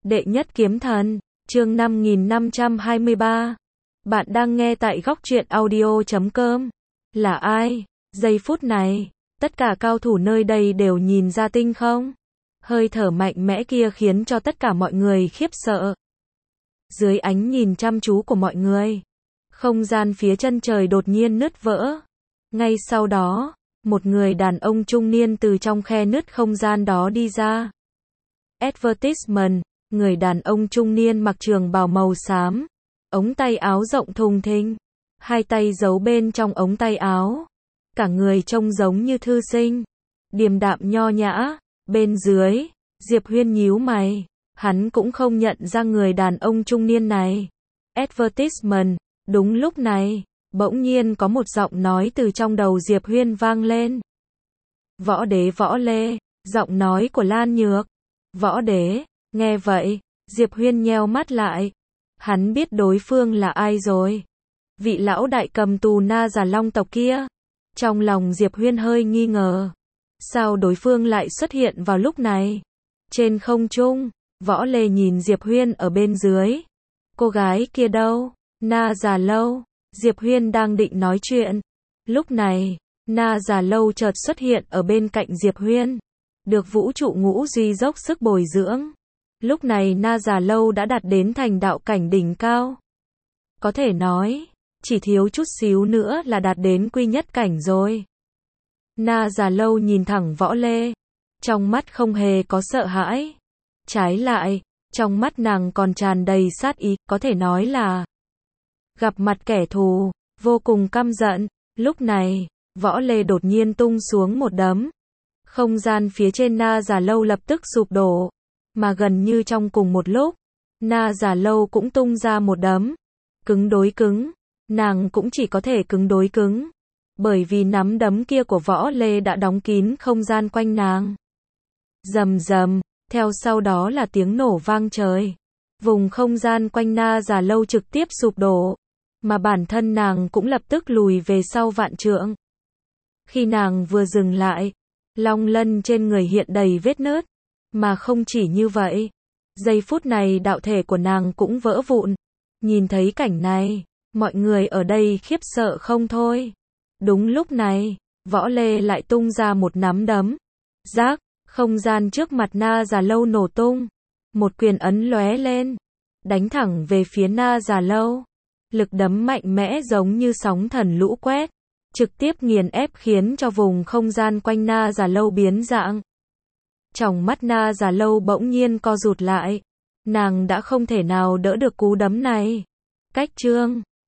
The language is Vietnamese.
Đệ nhất kiếm thần, chương 5523. Bạn đang nghe tại góc truyện audio.com. Là ai? Giây phút này, tất cả cao thủ nơi đây đều nhìn ra tinh không? Hơi thở mạnh mẽ kia khiến cho tất cả mọi người khiếp sợ. Dưới ánh nhìn chăm chú của mọi người, không gian phía chân trời đột nhiên nứt vỡ. Ngay sau đó, một người đàn ông trung niên từ trong khe nứt không gian đó đi ra. Advertisement, người đàn ông trung niên mặc trường bào màu xám, ống tay áo rộng thùng thình, hai tay giấu bên trong ống tay áo, cả người trông giống như thư sinh, điềm đạm nho nhã. Bên dưới, Diệp Huyên nhíu mày, hắn cũng không nhận ra người đàn ông trung niên này. Advertisement, đúng lúc này, bỗng nhiên có một giọng nói từ trong đầu Diệp Huyên vang lên. Võ đế Võ Lê, giọng nói của Lan Nhược. Võ đế, nghe vậy, Diệp Huyên nheo mắt lại. Hắn biết đối phương là ai rồi. Vị lão đại cầm tù Na Già Long tộc kia. Trong lòng Diệp Huyên hơi nghi ngờ. Sao đối phương lại xuất hiện vào lúc này? Trên không trung, Võ Lê nhìn Diệp Huyên ở bên dưới. Cô gái kia đâu? Na Già Lâu. Diệp Huyên đang định nói chuyện. Lúc này, Na Già Lâu chợt xuất hiện ở bên cạnh Diệp Huyên. Được vũ trụ ngũ duy dốc sức bồi dưỡng. Lúc này Na Già Lâu đã đạt đến thành đạo cảnh đỉnh cao. Có thể nói, chỉ thiếu chút xíu nữa là đạt đến quy nhất cảnh rồi. Na Già Lâu nhìn thẳng Võ Lê. Trong mắt không hề có sợ hãi. Trái lại, trong mắt nàng còn tràn đầy sát ý, có thể nói là gặp mặt kẻ thù, vô cùng căm giận. Lúc này, Võ Lê đột nhiên tung xuống một đấm. Không gian phía trên Na Già Lâu lập tức sụp đổ. Mà gần như trong cùng một lúc, Na Già Lâu cũng tung ra một đấm. Cứng đối cứng, nàng cũng chỉ có thể cứng đối cứng. Bởi vì nắm đấm kia của Võ Lê đã đóng kín không gian quanh nàng. Rầm rầm, theo sau đó là tiếng nổ vang trời. Vùng không gian quanh Na Già Lâu trực tiếp sụp đổ. Mà bản thân nàng cũng lập tức lùi về sau vạn trượng. Khi nàng vừa dừng lại, long lân trên người hiện đầy vết nứt. Mà không chỉ như vậy, giây phút này đạo thể của nàng cũng vỡ vụn. Nhìn thấy cảnh này, mọi người ở đây khiếp sợ không thôi. Đúng lúc này, Võ Lê lại tung ra một nắm đấm. Rác, không gian trước mặt Na Già Lâu nổ tung. Một quyền ấn lóe lên, đánh thẳng về phía Na Già Lâu. Lực đấm mạnh mẽ giống như sóng thần lũ quét, trực tiếp nghiền ép khiến cho vùng không gian quanh Na Già Lâu biến dạng. Trong mắt Na Già Lâu bỗng nhiên co rụt lại. Nàng đã không thể nào đỡ được cú đấm này. Cách chương